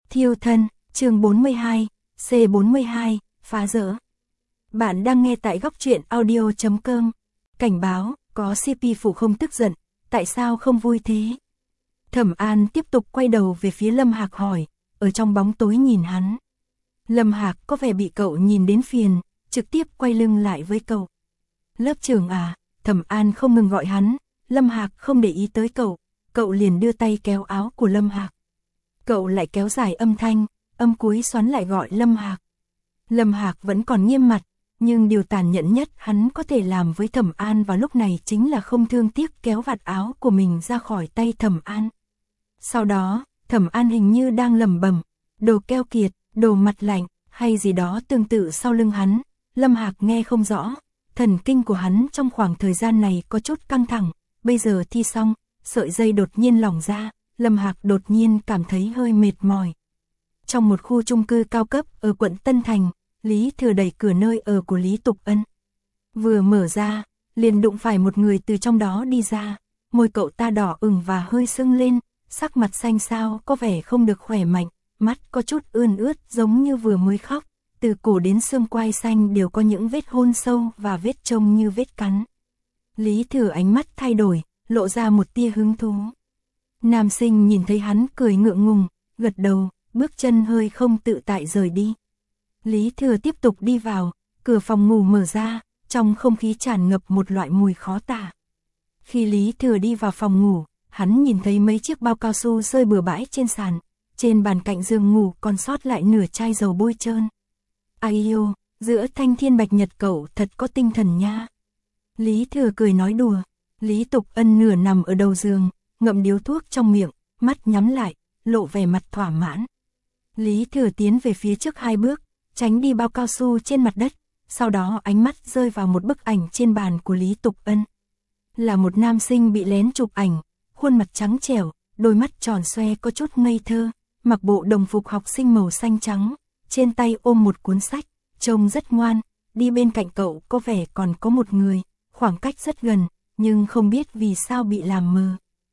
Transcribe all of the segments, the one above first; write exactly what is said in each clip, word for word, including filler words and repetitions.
Thiêu thân, chương bốn mươi hai, C bốn mươi hai, phá rỡ. Bạn đang nghe tại góc truyện audio chấm com. Cảnh báo, có xê pê phụ không tức giận, tại sao không vui thế? Thẩm An tiếp tục quay đầu về phía Lâm Hạc hỏi, ở trong bóng tối nhìn hắn. Lâm Hạc có vẻ bị cậu nhìn đến phiền, trực tiếp quay lưng lại với cậu. Lớp trưởng à, Thẩm An không ngừng gọi hắn, Lâm Hạc không để ý tới cậu, cậu liền đưa tay kéo áo của Lâm Hạc. Cậu lại kéo dài âm thanh, âm cuối xoắn lại gọi Lâm Hạc. Lâm Hạc vẫn còn nghiêm mặt, nhưng điều tàn nhẫn nhất hắn có thể làm với Thẩm An vào lúc này chính là không thương tiếc kéo vạt áo của mình ra khỏi tay Thẩm An. Sau đó, Thẩm An hình như đang lẩm bẩm, đồ keo kiệt, đồ mặt lạnh, hay gì đó tương tự sau lưng hắn. Lâm Hạc nghe không rõ, thần kinh của hắn trong khoảng thời gian này có chút căng thẳng, bây giờ thi xong, sợi dây đột nhiên lỏng ra, Lâm Hạc đột nhiên cảm thấy hơi mệt mỏi. Trong một khu chung cư cao cấp ở quận Tân Thành, Lý Thừa đẩy cửa nơi ở của Lý Tục Ân. Vừa mở ra, liền đụng phải một người từ trong đó đi ra, môi cậu ta đỏ ửng và hơi sưng lên, sắc mặt xanh xao có vẻ không được khỏe mạnh, mắt có chút ươn ướt giống như vừa mới khóc, từ cổ đến xương quai xanh đều có những vết hôn sâu và vết trông như vết cắn. Lý Thừa ánh mắt thay đổi, lộ ra một tia hứng thú. Nam sinh nhìn thấy hắn cười ngượng ngùng, gật đầu, bước chân hơi không tự tại rời đi. Lý Thừa tiếp tục đi vào, cửa phòng ngủ mở ra, trong không khí tràn ngập một loại mùi khó tả. Khi Lý Thừa đi vào phòng ngủ, hắn nhìn thấy mấy chiếc bao cao su rơi bừa bãi trên sàn, trên bàn cạnh giường ngủ còn sót lại nửa chai dầu bôi trơn. Ai yêu, giữa thanh thiên bạch nhật cậu thật có tinh thần nha. Lý Thừa cười nói đùa, Lý Tục Ân nửa nằm ở đầu giường, ngậm điếu thuốc trong miệng, mắt nhắm lại, lộ vẻ mặt thỏa mãn. Lý Thừa tiến về phía trước hai bước, tránh đi bao cao su trên mặt đất, sau đó ánh mắt rơi vào một bức ảnh trên bàn của Lý Tục Ân. Là một nam sinh bị lén chụp ảnh, khuôn mặt trắng trẻo, đôi mắt tròn xoe có chút ngây thơ, mặc bộ đồng phục học sinh màu xanh trắng, trên tay ôm một cuốn sách, trông rất ngoan, đi bên cạnh cậu có vẻ còn có một người, khoảng cách rất gần, nhưng không biết vì sao bị làm mờ.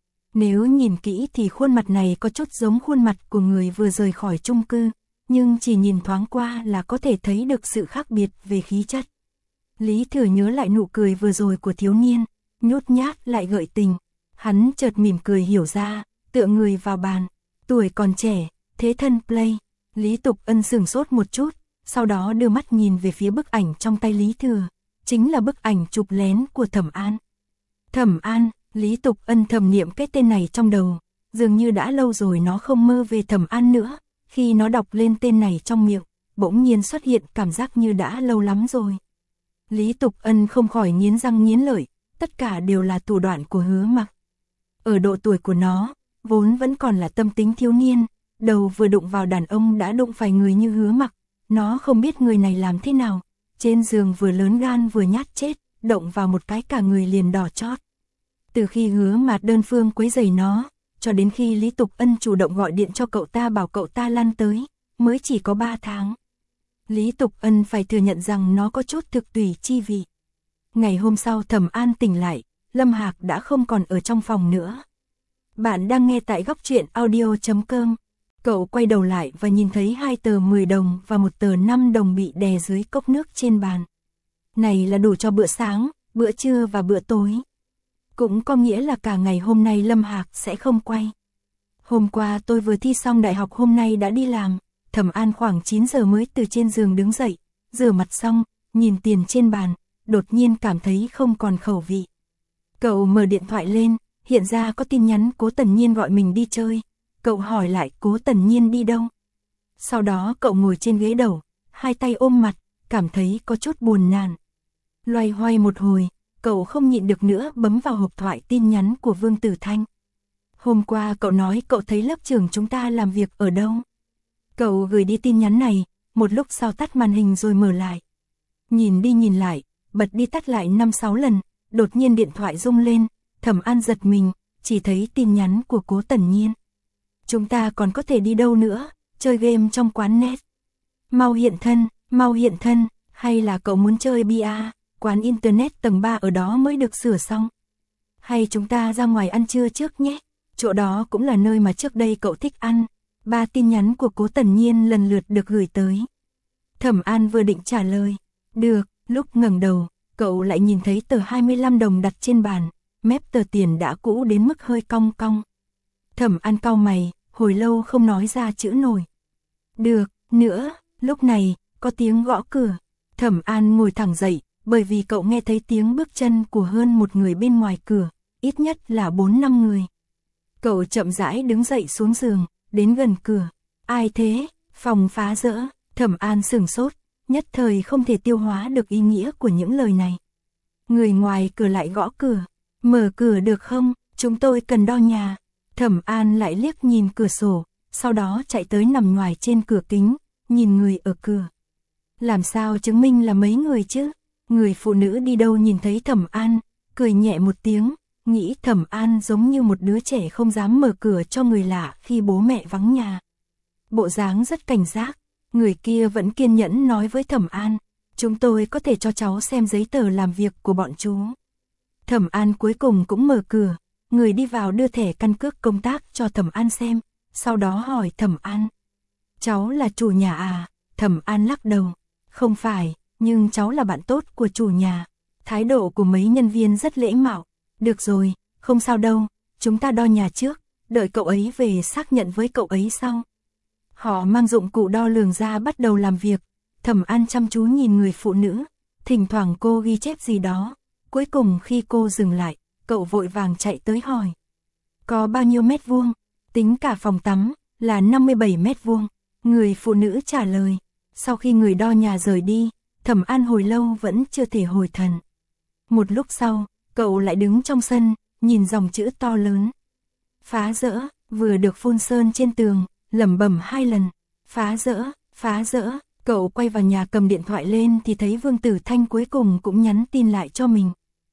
Nếu nhìn kỹ thì khuôn mặt này có chút giống khuôn mặt của người vừa rời khỏi chung cư, nhưng chỉ nhìn thoáng qua là có thể thấy được sự khác biệt về khí chất. Lý Thừa nhớ lại nụ cười vừa rồi của thiếu niên, nhút nhát lại gợi tình, hắn chợt mỉm cười hiểu ra, tựa người vào bàn, tuổi còn trẻ, thế thân play. Lý Tục Ân sửng sốt một chút, sau đó đưa mắt nhìn về phía bức ảnh trong tay Lý Thừa, chính là bức ảnh chụp lén của Thẩm An. Thẩm An, Lý Tục Ân thầm niệm cái tên này trong đầu, dường như đã lâu rồi nó không mơ về Thẩm An nữa, khi nó đọc lên tên này trong miệng, bỗng nhiên xuất hiện cảm giác như đã lâu lắm rồi. Lý Tục Ân không khỏi nghiến răng nghiến lợi, tất cả đều là thủ đoạn của Hứa Mặc. Ở độ tuổi của nó, vốn vẫn còn là tâm tính thiếu niên, đầu vừa đụng vào đàn ông đã đụng phải người như Hứa Mặc, nó không biết người này làm thế nào, trên giường vừa lớn gan vừa nhát chết, động vào một cái cả người liền đỏ chót. Từ khi Hứa Mạt đơn phương quấy rầy nó, cho đến khi Lý Tục Ân chủ động gọi điện cho cậu ta bảo cậu ta lăn tới, mới chỉ có ba tháng. Lý Tục Ân phải thừa nhận rằng nó có chút thực tùy chi vị. Ngày hôm sau Thẩm An tỉnh lại, Lâm Hạc đã không còn ở trong phòng nữa. Bạn đang nghe tại góc truyện audio chấm com. Cậu quay đầu lại và nhìn thấy hai tờ mười đồng và một tờ năm đồng bị đè dưới cốc nước trên bàn. Này là đủ cho bữa sáng, bữa trưa và bữa tối. Cũng có nghĩa là cả ngày hôm nay Lâm Hạc sẽ không quay. Hôm qua tôi vừa thi xong đại học, hôm nay đã đi làm. Thẩm An khoảng chín giờ mới từ trên giường đứng dậy, rửa mặt xong, nhìn tiền trên bàn, đột nhiên cảm thấy không còn khẩu vị. Cậu mở điện thoại lên, hiện ra có tin nhắn Cố Tần Nhiên gọi mình đi chơi. Cậu hỏi lại Cố Tần Nhiên đi đâu. Sau đó cậu ngồi trên ghế đầu, hai tay ôm mặt, cảm thấy có chút buồn nản. Loay hoay một hồi, cậu không nhịn được nữa bấm vào hộp thoại tin nhắn của Vương Tử Thanh. Hôm qua cậu nói cậu thấy lớp trưởng chúng ta làm việc ở đâu. Cậu gửi đi tin nhắn này, một lúc sau tắt màn hình rồi mở lại. Nhìn đi nhìn lại, bật đi tắt lại năm sáu lần, đột nhiên điện thoại rung lên, Thẩm An giật mình, chỉ thấy tin nhắn của Cố Tần Nhiên. Chúng ta còn có thể đi đâu nữa, chơi game trong quán net. Mau hiện thân, mau hiện thân, hay là cậu muốn chơi bia, quán internet tầng ba ở đó mới được sửa xong. Hay chúng ta ra ngoài ăn trưa trước nhé, chỗ đó cũng là nơi mà trước đây cậu thích ăn. Ba tin nhắn của Cố Tần Nhiên lần lượt được gửi tới. Thẩm An vừa định trả lời, được, lúc ngẩng đầu, cậu lại nhìn thấy tờ hai mươi lăm đồng đặt trên bàn, mép tờ tiền đã cũ đến mức hơi cong cong. Thẩm An cau mày, hồi lâu không nói ra chữ nổi. Được, nữa, lúc này, có tiếng gõ cửa. Thẩm An ngồi thẳng dậy, bởi vì cậu nghe thấy tiếng bước chân của hơn một người bên ngoài cửa, ít nhất là bốn năm người. Cậu chậm rãi đứng dậy xuống giường, đến gần cửa. Ai thế? Phòng phá rỡ. Thẩm An sửng sốt, nhất thời không thể tiêu hóa được ý nghĩa của những lời này. Người ngoài cửa lại gõ cửa. Mở cửa được không? Chúng tôi cần đo nhà. Thẩm An lại liếc nhìn cửa sổ, sau đó chạy tới nằm ngoài trên cửa kính, nhìn người ở cửa. Làm sao chứng minh là mấy người chứ? Người phụ nữ đi đâu nhìn thấy Thẩm An, cười nhẹ một tiếng, nghĩ Thẩm An giống như một đứa trẻ không dám mở cửa cho người lạ khi bố mẹ vắng nhà. Bộ dáng rất cảnh giác, người kia vẫn kiên nhẫn nói với Thẩm An, chúng tôi có thể cho cháu xem giấy tờ làm việc của bọn chú. Thẩm An cuối cùng cũng mở cửa, người đi vào đưa thẻ căn cước công tác cho Thẩm An xem, sau đó hỏi Thẩm An. Cháu là chủ nhà à? Thẩm An lắc đầu, không phải, nhưng cháu là bạn tốt của chủ nhà. Thái độ của mấy nhân viên rất lễ mạo. Được rồi, không sao đâu, chúng ta đo nhà trước, đợi cậu ấy về xác nhận với cậu ấy sau. Họ mang dụng cụ đo lường ra bắt đầu làm việc. Thẩm An chăm chú nhìn người phụ nữ, thỉnh thoảng cô ghi chép gì đó. Cuối cùng khi cô dừng lại, cậu vội vàng chạy tới hỏi. Có bao nhiêu mét vuông? Tính cả phòng tắm, là năm mươi bảy mét vuông. Người phụ nữ trả lời. Sau khi người đo nhà rời đi, Thẩm An hồi lâu vẫn chưa thể hồi thần. Một lúc sau, cậu lại đứng trong sân, nhìn dòng chữ to lớn. Phá rỡ, vừa được phun sơn trên tường, lẩm bẩm hai lần. Phá rỡ, phá rỡ. Cậu quay vào nhà cầm điện thoại lên thì thấy Vương Tử Thanh cuối cùng cũng nhắn tin lại cho mình.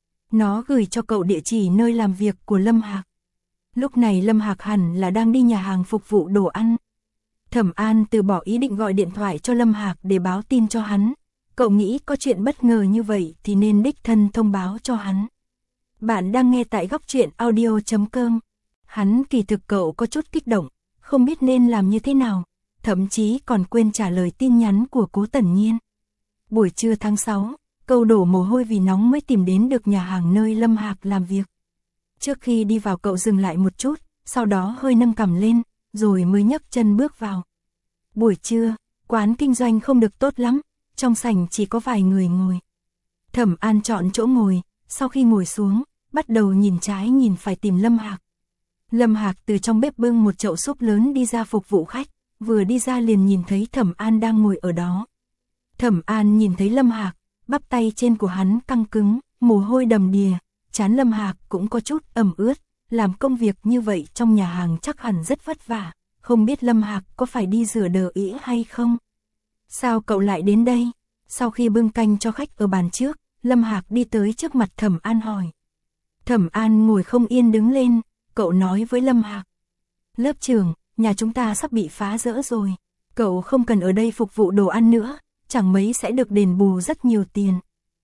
Nó gửi cho cậu địa chỉ nơi làm việc của Lâm Hạc. Lúc này Lâm Hạc hẳn là đang đi nhà hàng phục vụ đồ ăn. Thẩm An từ bỏ ý định gọi điện thoại cho Lâm Hạc để báo tin cho hắn. Cậu nghĩ có chuyện bất ngờ như vậy thì nên đích thân thông báo cho hắn. Bạn đang nghe tại góc truyện audio chấm com. Hắn kỳ thực cậu có chút kích động, không biết nên làm như thế nào, thậm chí còn quên trả lời tin nhắn của Cố Tần Nhiên. Buổi trưa tháng sáu, cậu đổ mồ hôi vì nóng mới tìm đến được nhà hàng nơi Lâm Hạc làm việc. Trước khi đi vào cậu dừng lại một chút, sau đó hơi nâng cằm lên, rồi mới nhấc chân bước vào. Buổi trưa, quán kinh doanh không được tốt lắm, trong sảnh chỉ có vài người ngồi. Thẩm An chọn chỗ ngồi, sau khi ngồi xuống, bắt đầu nhìn trái nhìn phải tìm Lâm Hạc. Lâm Hạc từ trong bếp bưng một chậu súp lớn đi ra phục vụ khách, vừa đi ra liền nhìn thấy Thẩm An đang ngồi ở đó. Thẩm An nhìn thấy Lâm Hạc, bắp tay trên của hắn căng cứng, mồ hôi đầm đìa, trán Lâm Hạc cũng có chút ẩm ướt, làm công việc như vậy trong nhà hàng chắc hẳn rất vất vả, không biết Lâm Hạc có phải đi rửa đờ ĩ hay không? Sao cậu lại đến đây? Sau khi bưng canh cho khách ở bàn trước, Lâm Hạc đi tới trước mặt Thẩm An hỏi. Thẩm An ngồi không yên đứng lên, cậu nói với Lâm Hạc. Lớp trưởng, nhà chúng ta sắp bị phá rỡ rồi, cậu không cần ở đây phục vụ đồ ăn nữa, chẳng mấy sẽ được đền bù rất nhiều tiền.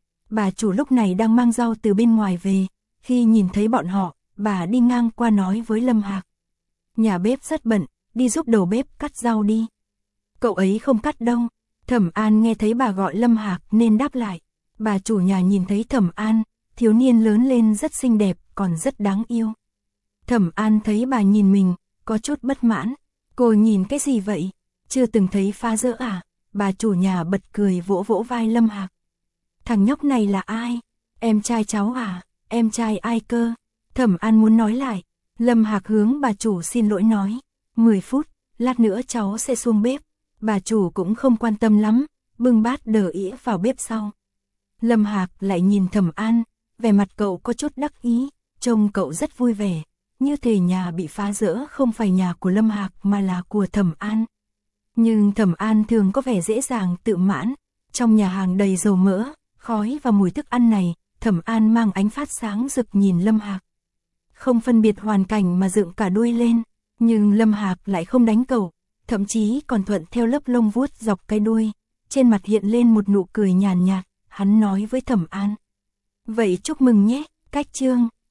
Bà chủ lúc này đang mang rau từ bên ngoài về, khi nhìn thấy bọn họ, bà đi ngang qua nói với Lâm Hạc. Nhà bếp rất bận, đi giúp đầu bếp cắt rau đi. Cậu ấy không cắt đâu. Thẩm An nghe thấy bà gọi Lâm Hạc nên đáp lại. Bà chủ nhà nhìn thấy Thẩm An, thiếu niên lớn lên rất xinh đẹp, còn rất đáng yêu. Thẩm An thấy bà nhìn mình, có chút bất mãn. Cô nhìn cái gì vậy? Chưa từng thấy phá rỡ à? Bà chủ nhà bật cười vỗ vỗ vai Lâm Hạc. Thằng nhóc này là ai? Em trai cháu à? Em trai ai cơ? Thẩm An muốn nói lại. Lâm Hạc hướng bà chủ xin lỗi nói. mười phút, lát nữa cháu sẽ xuống bếp. Bà chủ cũng không quan tâm lắm, bưng bát đờ ĩa vào bếp sau. Lâm Hạc lại nhìn Thẩm An, vẻ mặt cậu có chút đắc ý, trông cậu rất vui vẻ, như thể nhà bị phá rỡ không phải nhà của Lâm Hạc mà là của Thẩm An. Nhưng Thẩm An thường có vẻ dễ dàng tự mãn, trong nhà hàng đầy dầu mỡ, khói và mùi thức ăn này, Thẩm An mang ánh phát sáng rực nhìn Lâm Hạc. Không phân biệt hoàn cảnh mà dựng cả đuôi lên, nhưng Lâm Hạc lại không đánh cậu, thậm chí còn thuận theo lớp lông vuốt dọc cái đuôi, trên mặt hiện lên một nụ cười nhàn nhạt, hắn nói với Thẩm An. Vậy chúc mừng nhé, cách chương.